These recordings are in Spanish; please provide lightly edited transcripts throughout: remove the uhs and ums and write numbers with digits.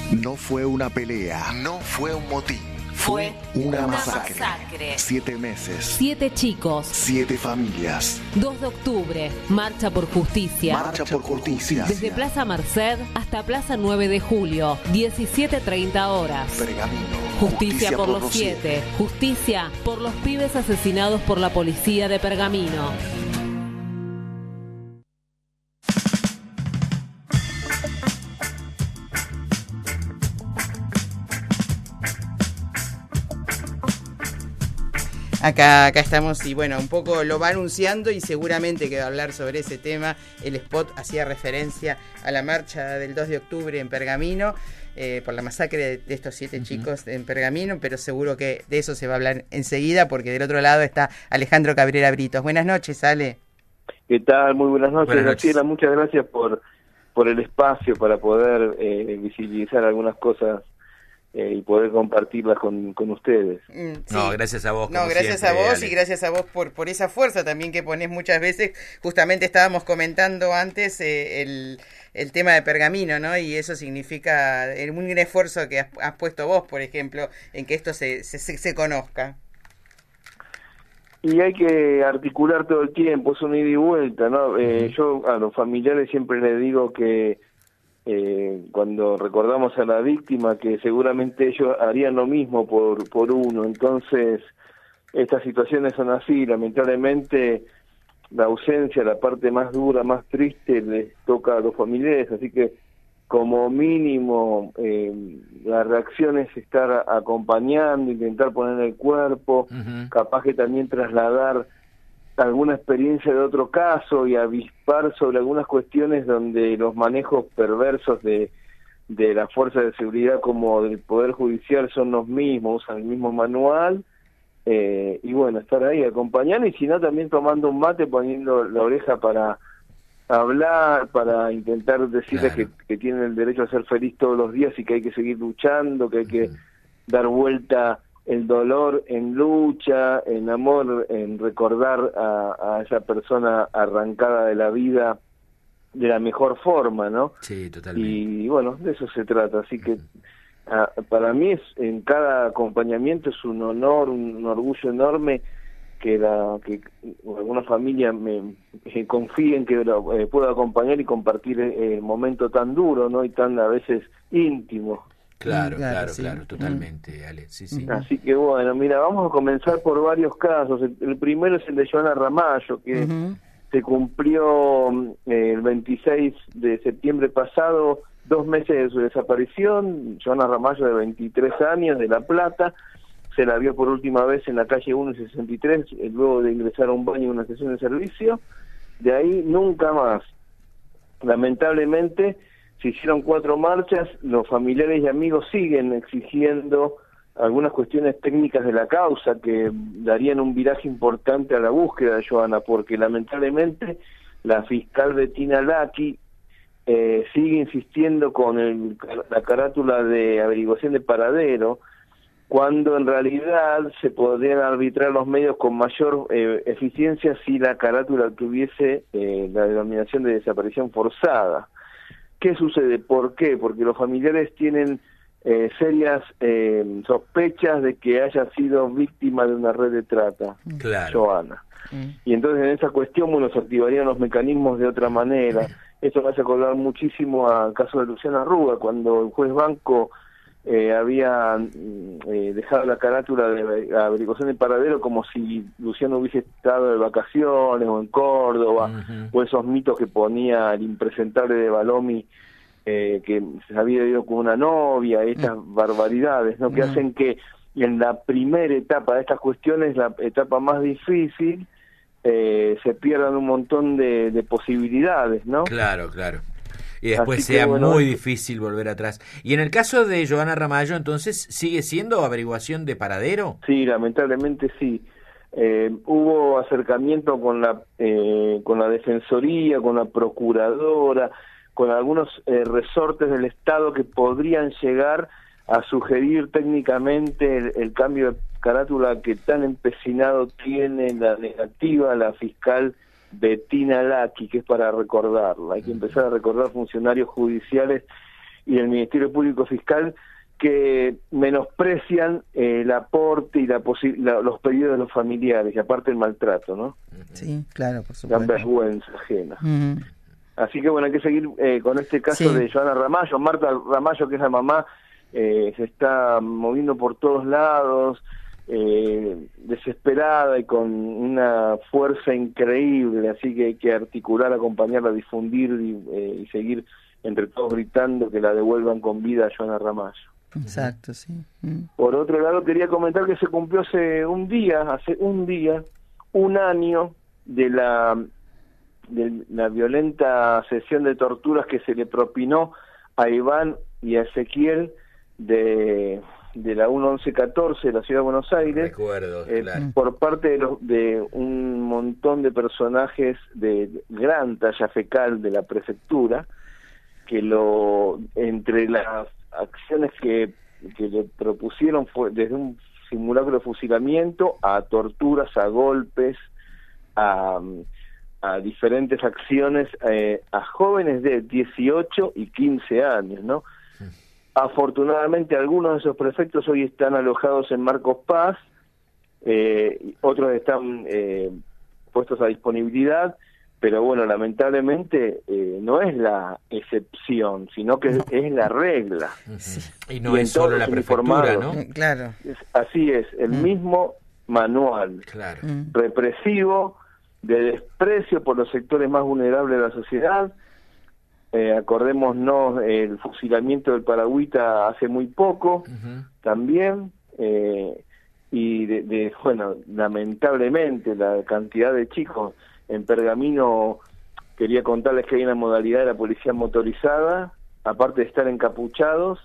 No fue una pelea, no fue un motín. Fue una masacre. 7 meses. 7 chicos. 7 familias. 2 de octubre. Marcha por justicia. Marcha por justicia. Desde Plaza Merced hasta Plaza 9 de Julio. 17:30 horas. Pergamino. Justicia por los 7. Justicia por los pibes asesinados por la policía de Pergamino. Acá estamos y bueno, un poco lo va anunciando y seguramente que va a hablar sobre ese tema. El spot hacía referencia a la marcha del 2 de octubre en Pergamino, por la masacre de estos 7 chicos en Pergamino, pero seguro que de eso se va a hablar enseguida porque del otro lado está Alejandro Cabrera Britos. Buenas noches, Ale. ¿Qué tal? Muy buenas noches, Graciela. Muchas gracias por el espacio para poder visibilizar algunas cosas y poder compartirlas con ustedes. Sí. No, gracias a vos. No, gracias siempre, a vos, Ale. y gracias a vos por esa fuerza también que ponés muchas veces. Justamente estábamos comentando antes el tema de Pergamino, ¿no? Y eso significa un gran esfuerzo que has puesto vos, por ejemplo, en que esto se conozca. Y hay que articular todo el tiempo, es un ida y vuelta, ¿no? Yo a los familiares siempre les digo que cuando recordamos a la víctima, que seguramente ellos harían lo mismo por uno. Entonces, estas situaciones son así, lamentablemente la ausencia, la parte más dura, más triste, les toca a los familiares, así que como mínimo la reacción es estar acompañando, intentar poner el cuerpo, capaz que también trasladar alguna experiencia de otro caso y avispar sobre algunas cuestiones donde los manejos perversos de la fuerza de seguridad como del Poder Judicial son los mismos, usan el mismo manual, y bueno, estar ahí acompañando, y si no también tomando un mate, poniendo la oreja para hablar, para intentar decirles que tienen el derecho a ser feliz todos los días y que hay que seguir luchando, que hay que dar vuelta el dolor en lucha, en amor, en recordar a esa persona arrancada de la vida de la mejor forma, ¿no? Sí, totalmente. Y bueno, de eso se trata, así que para mí en cada acompañamiento es un honor, un orgullo enorme que alguna familia me confíe en que pueda acompañar y compartir el momento tan duro, ¿no? Y tan a veces íntimo. Claro, Sí. totalmente, Ale. Sí. Así que bueno, mira, vamos a comenzar por varios casos. El primero es el de Joana Ramallo, que se cumplió el 26 de septiembre pasado, 2 meses de su desaparición. Joana Ramallo, de 23 años, de La Plata, se la vio por última vez en la calle 1 y 63, luego de ingresar a un baño en una estación de servicio. De ahí nunca más. Lamentablemente se hicieron 4 marchas, los familiares y amigos siguen exigiendo algunas cuestiones técnicas de la causa que darían un viraje importante a la búsqueda de Joana, porque lamentablemente la fiscal Bettina Lacchi sigue insistiendo con la carátula de averiguación de paradero, cuando en realidad se podrían arbitrar los medios con mayor eficiencia si la carátula tuviese la denominación de desaparición forzada. ¿Qué sucede? ¿Por qué? Porque los familiares tienen serias sospechas de que haya sido víctima de una red de trata, Joana. Y entonces en esa cuestión, bueno, se activarían los mecanismos de otra manera. Esto me hace acordar muchísimo al caso de Luciana Arruga, cuando el juez Banco había dejado la carátula de averiguación de paradero como si Luciano hubiese estado de vacaciones o en Córdoba, o esos mitos que ponía el impresentable de Balomi, que se había ido con una novia, estas barbaridades, ¿no? Que hacen que en la primera etapa de estas cuestiones, la etapa más difícil, se pierdan un montón de posibilidades, ¿no? Claro. Y después sea muy difícil volver atrás. Y en el caso de Joana Ramallo, entonces, ¿sigue siendo averiguación de paradero? Sí, lamentablemente sí. Hubo acercamiento con la Defensoría, con la Procuradora, con algunos resortes del Estado que podrían llegar a sugerir técnicamente el cambio de carátula que tan empecinado tiene la negativa la fiscal Bettina Lacchi, que es para recordarla. Hay que empezar a recordar funcionarios judiciales y del Ministerio Público Fiscal, que menosprecian el aporte y los pedidos de los familiares, y aparte el maltrato, ¿no? Sí, claro, por supuesto. La vergüenza ajena. Así que bueno, hay que seguir con este caso de Joana Ramallo. Marta Ramallo, que es la mamá, se está moviendo por todos lados, desesperada y con una fuerza increíble, así que hay que articular, acompañarla, difundir y seguir entre todos gritando que la devuelvan con vida a Joana Ramallo. Exacto, sí. Por otro lado, quería comentar que se cumplió hace un día, un año de la violenta sesión de torturas que se le propinó a Iván y a Ezequiel de la 1114 de la Ciudad de Buenos Aires. Recuerdo, claro. Por parte de un montón de personajes de gran talla fecal de la prefectura, que entre las acciones que le propusieron fue desde un simulacro de fusilamiento a torturas, a golpes, a diferentes acciones a jóvenes de 18 y 15 años, ¿no? Afortunadamente algunos de esos prefectos hoy están alojados en Marcos Paz, otros están puestos a disponibilidad, pero bueno, lamentablemente no es la excepción, sino que es la regla. Y no es solo la prefectura, ¿no? Claro. Así es, el mismo manual represivo, de desprecio por los sectores más vulnerables de la sociedad. Acordémonos el fusilamiento del Paragüita hace muy poco, también, y bueno, lamentablemente la cantidad de chicos en Pergamino. Quería contarles que hay una modalidad de la policía motorizada, aparte de estar encapuchados,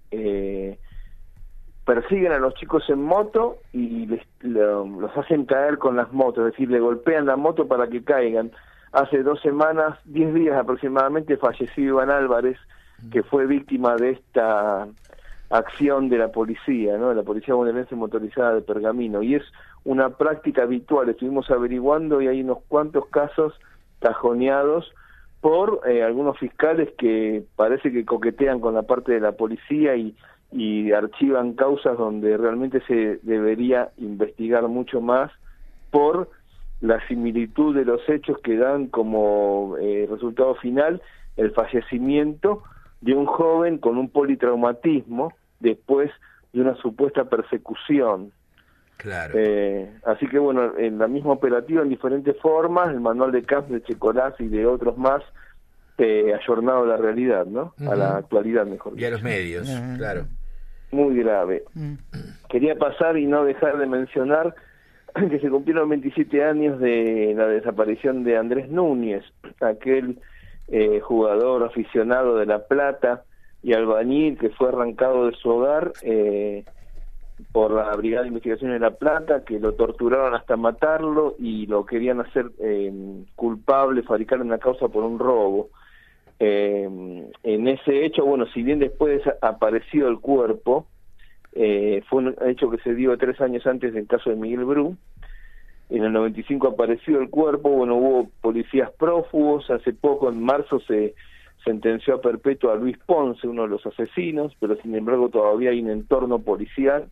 persiguen a los chicos en moto y los hacen caer con las motos, es decir, le golpean la moto para que caigan. Hace 2 semanas, 10 días aproximadamente, falleció Iván Álvarez, que fue víctima de esta acción de la policía, ¿no? De la Policía Bonaerense Motorizada de Pergamino, y es una práctica habitual. Estuvimos averiguando y hay unos cuantos casos cajoneados por algunos fiscales que parece que coquetean con la parte de la policía y archivan causas donde realmente se debería investigar mucho más por la similitud de los hechos que dan como resultado final el fallecimiento de un joven con un politraumatismo después de una supuesta persecución. Claro. Así que bueno, en la misma operativa, en diferentes formas, el manual de Camps de Checolás y de otros más, ayornado a la realidad, ¿no? A la actualidad, mejor dicho. Y a los medios, claro. Muy grave. Quería pasar y no dejar de mencionar que se cumplieron 27 años de la desaparición de Andrés Núñez, aquel jugador aficionado de La Plata y albañil que fue arrancado de su hogar por la Brigada de Investigaciones de La Plata, que lo torturaron hasta matarlo y lo querían hacer culpable, fabricar una causa por un robo. En ese hecho, bueno, si bien después apareció el cuerpo, fue un hecho que se dio 3 años antes del caso de Miguel Bru. En el 95 apareció el cuerpo, bueno, hubo policías prófugos, hace poco, en marzo, se sentenció a perpetua a Luis Ponce, uno de los asesinos, pero sin embargo todavía hay un entorno policial,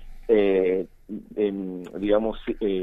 digamos,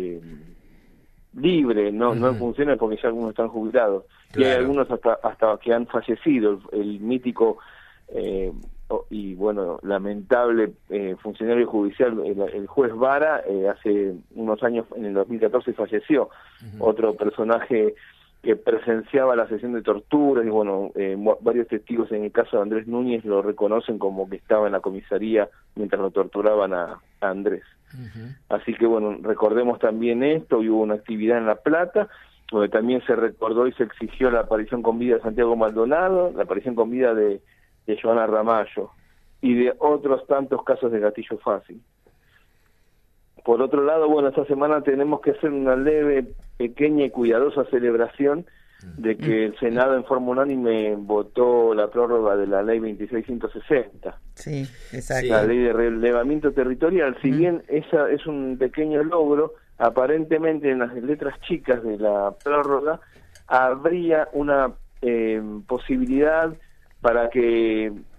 libre, no en funciones porque ya algunos están jubilados, claro. Y hay algunos hasta que han fallecido. El mítico y bueno, lamentable funcionario judicial, el juez Vara, hace unos años, en el 2014, falleció. Otro personaje que presenciaba la sesión de torturas, y bueno, varios testigos en el caso de Andrés Núñez lo reconocen como que estaba en la comisaría mientras lo torturaban a Andrés. Así que bueno, recordemos también esto. Y hubo una actividad en La Plata donde también se recordó y se exigió la aparición con vida de Santiago Maldonado, la aparición con vida de Joana Ramallo y de otros tantos casos de gatillo fácil. Por otro lado, bueno, esta semana tenemos que hacer una leve, pequeña y cuidadosa celebración de que el Senado en forma unánime votó la prórroga de la ley 2660. Sí, exacto. La ley de relevamiento territorial. Si bien esa es un pequeño logro, aparentemente en las letras chicas de la prórroga habría una posibilidad para que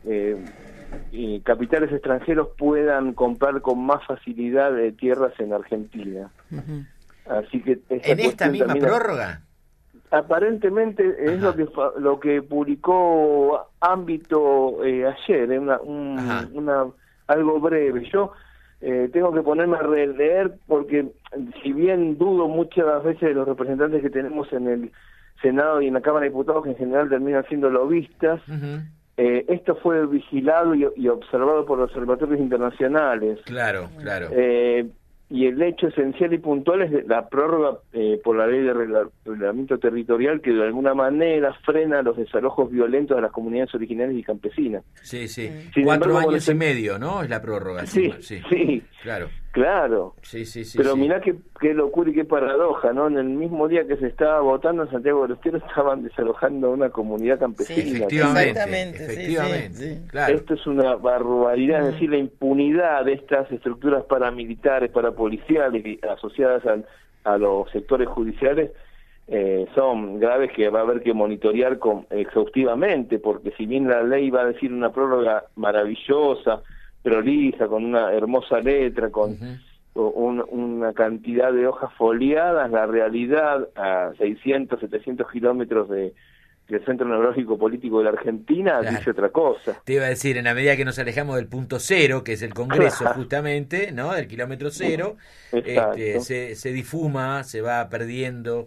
capitales extranjeros puedan comprar con más facilidad tierras en Argentina. Así que en esta misma prórroga. Aparentemente es lo que publicó Ámbito ayer, algo breve. Yo tengo que ponerme a releer porque si bien dudo muchas veces de los representantes que tenemos en el Senado y en la Cámara de Diputados, que en general terminan siendo lobistas, esto fue vigilado y observado por observatorios internacionales. Claro. Y el hecho esencial y puntual es la prórroga por la ley de reglamento territorial, que de alguna manera frena los desalojos violentos de las comunidades originarias y campesinas. Sí. Sin 4 embargo, años y medio, ¿no? Es la prórroga. Sí. Claro. Sí. Pero mirá qué locura y qué paradoja, ¿no? En el mismo día que se estaba votando en Santiago de los Estero estaban desalojando una comunidad campesina. Sí, efectivamente. Sí. Claro. Esto es una barbaridad, es decir, la impunidad de estas estructuras paramilitares, parapoliciales y asociadas a los sectores judiciales son graves, que va a haber que monitorear exhaustivamente, porque si bien la ley va a decir una prórroga maravillosa, prolija, con una hermosa letra, con una cantidad de hojas foliadas, la realidad a 600, 700 kilómetros del Centro Neurológico Político de la Argentina dice otra cosa. Te iba a decir, en la medida que nos alejamos del punto cero, que es el Congreso justamente, ¿no? Del kilómetro cero, se difuma, se va perdiendo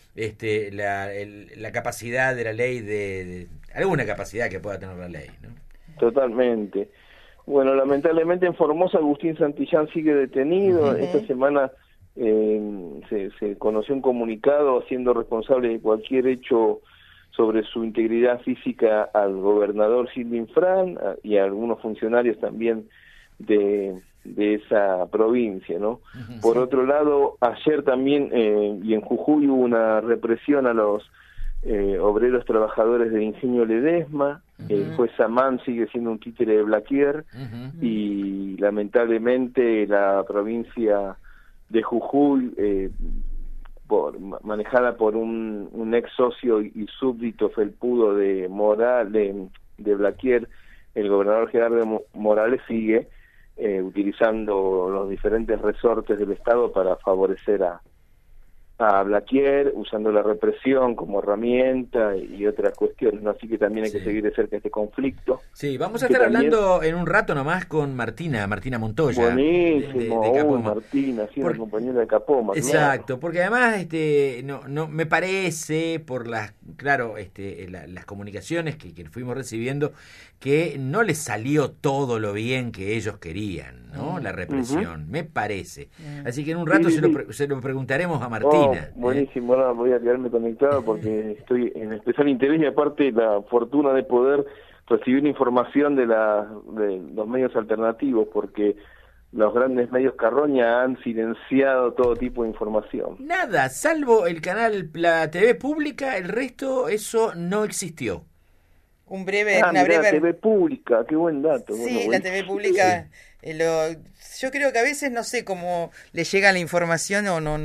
la capacidad de la ley, de alguna capacidad que pueda tener la ley, ¿no? Totalmente. Bueno, lamentablemente en Formosa Agustín Santillán sigue detenido. Esta semana se conoció un comunicado haciendo responsable de cualquier hecho sobre su integridad física al gobernador Silvin Fran y a algunos funcionarios también de esa provincia, ¿no? Por otro lado, ayer también y en Jujuy hubo una represión a los obreros trabajadores del Ingenio Ledesma. El juez Samán sigue siendo un títere de Blaquier y lamentablemente la provincia de Jujuy, manejada por un ex socio y súbdito felpudo de Blaquier, el gobernador Gerardo Morales sigue utilizando los diferentes resortes del Estado para favorecer a Blaquier, usando la represión como herramienta y otras cuestiones, ¿no? Así que también hay que seguir de cerca este conflicto. Sí, vamos a estar hablando en un rato nomás con Martina Montoya. Buenísimo, de Capoma. Martina, sí, la compañera de Capoma. Exacto, claro. Porque además no me parece, por las comunicaciones que fuimos recibiendo, que no les salió todo lo bien que ellos querían, ¿no? La represión, me parece. Así que en un rato se lo preguntaremos a Martina. Buenísimo, ahora voy a quedarme conectado porque estoy en especial interés y aparte la fortuna de poder recibir información de los medios alternativos, porque los grandes medios carroña han silenciado todo tipo de información. Nada, salvo el canal, la TV pública, el resto, eso no existió. Una breve... TV pública, qué buen dato. Sí, bueno, la TV pública, yo creo que a veces no sé cómo le llega la información o no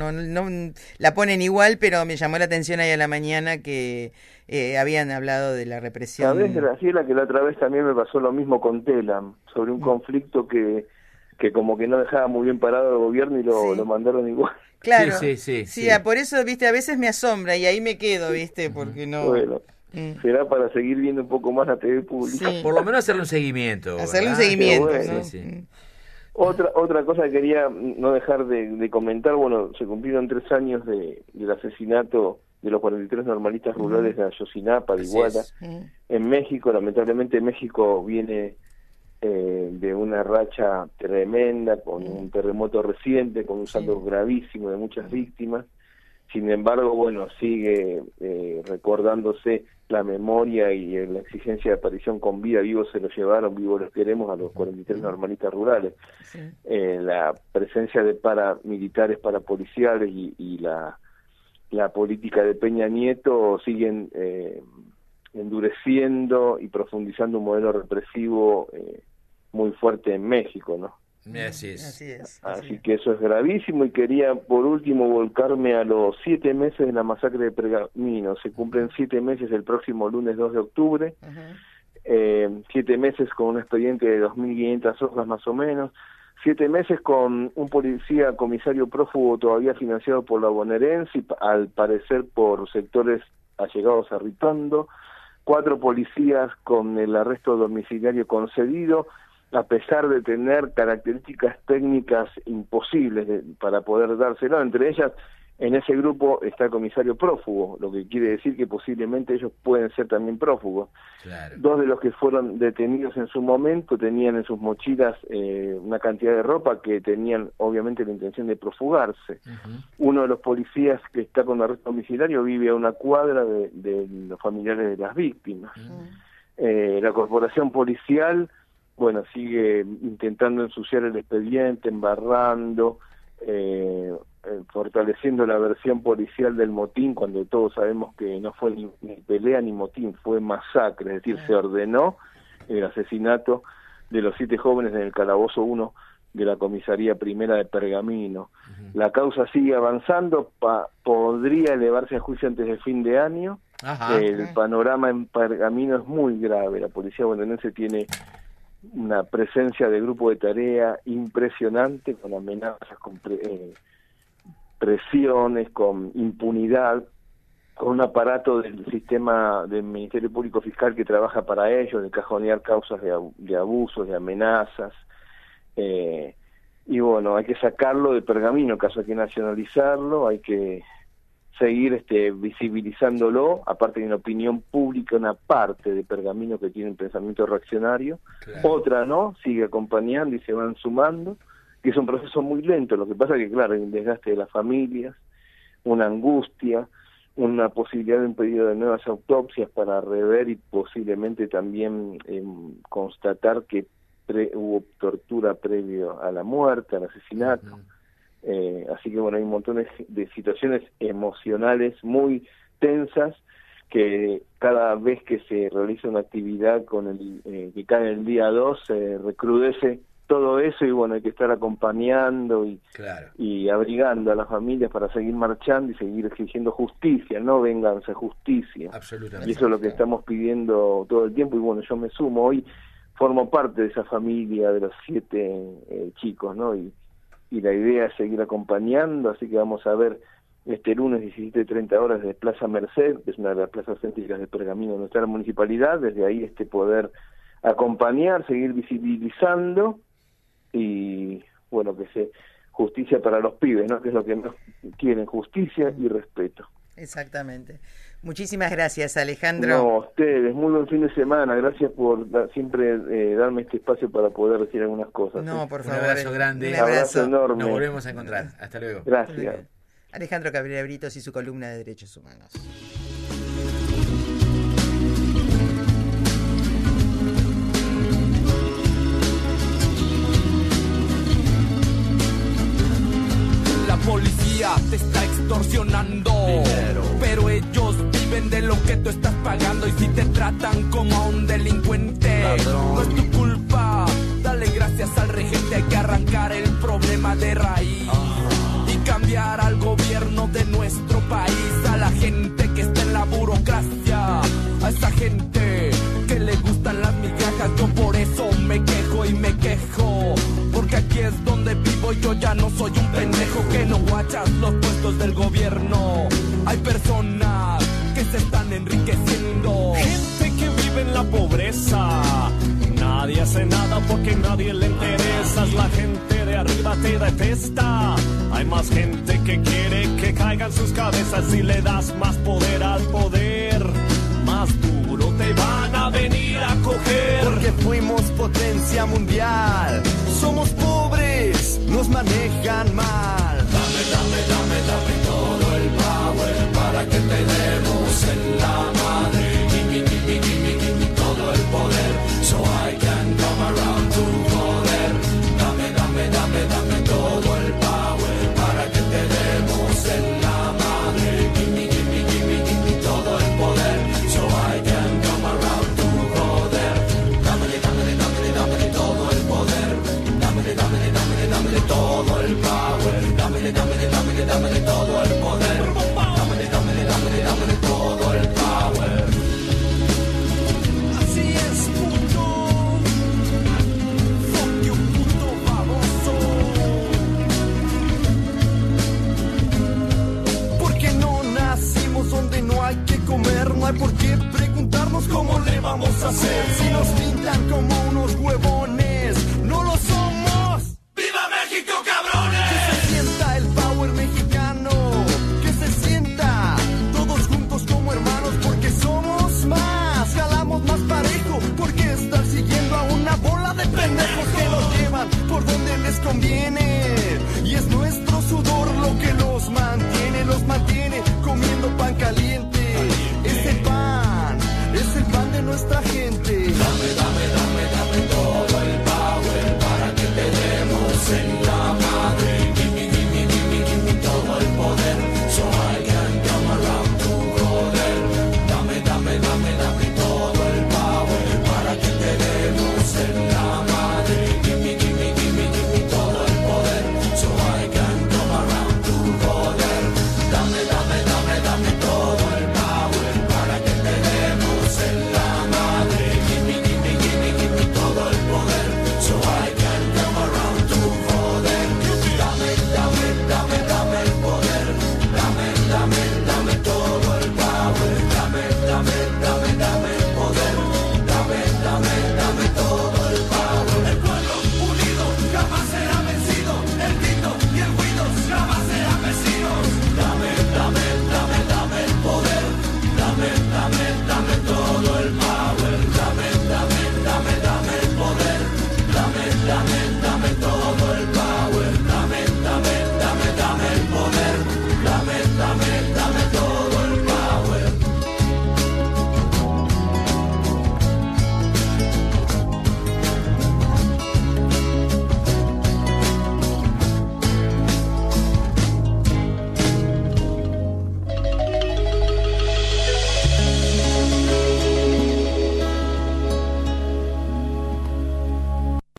la ponen igual, pero me llamó la atención ahí a la mañana que habían hablado de la represión. ¿Sabés, Graciela, que la otra vez también me pasó lo mismo con Telam, sobre un conflicto que como que no dejaba muy bien parado el gobierno y lo mandaron igual? Claro, sí, por eso, viste, a veces me asombra y ahí me quedo, viste, porque no... Bueno. Será para seguir viendo un poco más la TV pública. Sí. Por lo menos hacerle un seguimiento. Hacerle un seguimiento, bueno, ¿no? Otra cosa que quería no dejar de comentar, bueno, se cumplieron 3 años del asesinato de los 43 normalistas rurales de Ayotzinapa, de Iguala, en México. Lamentablemente México viene de una racha tremenda, con un terremoto reciente, con un saldo gravísimo de muchas víctimas. Sin embargo, bueno, sigue recordándose la memoria y la exigencia de aparición con vida. Vivos se los llevaron, vivos los queremos, a los 43 normalistas rurales. Sí. La presencia de paramilitares, parapoliciales y la política de Peña Nieto siguen endureciendo y profundizando un modelo represivo muy fuerte en México, ¿no? Así es. Así que eso es gravísimo, y quería por último volcarme a los 7 meses de la masacre de Pergamino. Se cumplen 7 meses el próximo lunes 2 de octubre. 7 meses con un expediente de 2.500 hojas más o menos, 7 meses con un policía comisario prófugo todavía financiado por la bonaerense, y al parecer por sectores allegados a Ritondo, 4 policías con el arresto domiciliario concedido, a pesar de tener características técnicas imposibles para poder dárselo. Entre ellas, en ese grupo está el comisario prófugo, lo que quiere decir que posiblemente ellos pueden ser también prófugos. Claro. 2 de los que fueron detenidos en su momento tenían en sus mochilas una cantidad de ropa que tenían obviamente la intención de profugarse. Uno de los policías que está con arresto domiciliario vive a una cuadra de los familiares de las víctimas. La corporación policial, bueno, sigue intentando ensuciar el expediente, embarrando, fortaleciendo la versión policial del motín, cuando todos sabemos que no fue ni pelea ni motín, fue masacre, es decir, se ordenó el asesinato de los 7 jóvenes en el calabozo 1 de la comisaría primera de Pergamino. La causa sigue avanzando, podría elevarse a juicio antes del fin de año. El panorama en Pergamino es muy grave, la policía bonaerense tiene una presencia de grupo de tarea impresionante, con amenazas, con presiones, con impunidad, con un aparato del sistema del Ministerio Público Fiscal que trabaja para ellos, de cajonear causas de abusos, de amenazas, y bueno, hay que sacarlo de Pergamino, caso hay que nacionalizarlo, hay que seguir visibilizándolo, aparte de una opinión pública, una parte de Pergamino que tiene un pensamiento reaccionario, otra no, sigue acompañando y se van sumando, que es un proceso muy lento. Lo que pasa es que, claro, hay un desgaste de las familias, una angustia, una posibilidad de un pedido de nuevas autopsias para rever y posiblemente también constatar que hubo tortura previo a la muerte, al asesinato. Así que bueno, hay un montón de situaciones emocionales muy tensas que cada vez que se realiza una actividad que cae el día 2 se recrudece todo eso, y bueno, hay que estar acompañando y abrigando a las familias para seguir marchando y seguir exigiendo justicia, no venganza, justicia. Absolutamente. Y eso es lo que estamos pidiendo todo el tiempo, y bueno, yo me sumo, hoy formo parte de esa familia de los 7 chicos, ¿no? Y la idea es seguir acompañando, así que vamos a ver este lunes 17:30 desde Plaza Merced, que es una de las plazas céntricas de Pergamino de nuestra municipalidad, desde ahí poder acompañar, seguir visibilizando, y bueno, que sea justicia para los pibes, ¿no? Que es lo que más quieren, justicia y respeto. Exactamente. Muchísimas gracias, Alejandro. No, a ustedes, muy buen fin de semana. Gracias por siempre darme este espacio para poder decir algunas cosas. No, por favor. Un abrazo grande. Un abrazo enorme. Nos volvemos a encontrar. Hasta luego. Gracias. Alejandro Cabrera Britos y su columna de Derechos Humanos. La policía te está extorsionando dinero, pero ellos viven de lo que tú estás pagando, y si te tratan como a un delincuente, ladrón, no es tu culpa. Dale gracias al regente, hay que arrancar el problema de raíz y cambiar al gobierno de nuestro país, a la gente que está en la burocracia, a esa gente que le gustan las migajas. Yo por eso me quejo y me quejo, porque aquí es donde vivo y yo ya no soy un pendejo que no guachas los puestos del gobierno. Hay personas que se están enriqueciendo, gente que vive en la pobreza, nadie hace nada porque nadie le interesa. La gente de arriba te detesta, hay más gente que quiere que caigan sus cabezas. Si le das más poder al poder, más duro te van a venir a coger. Porque fuimos potencia mundial, somos pobres, nos manejan mal.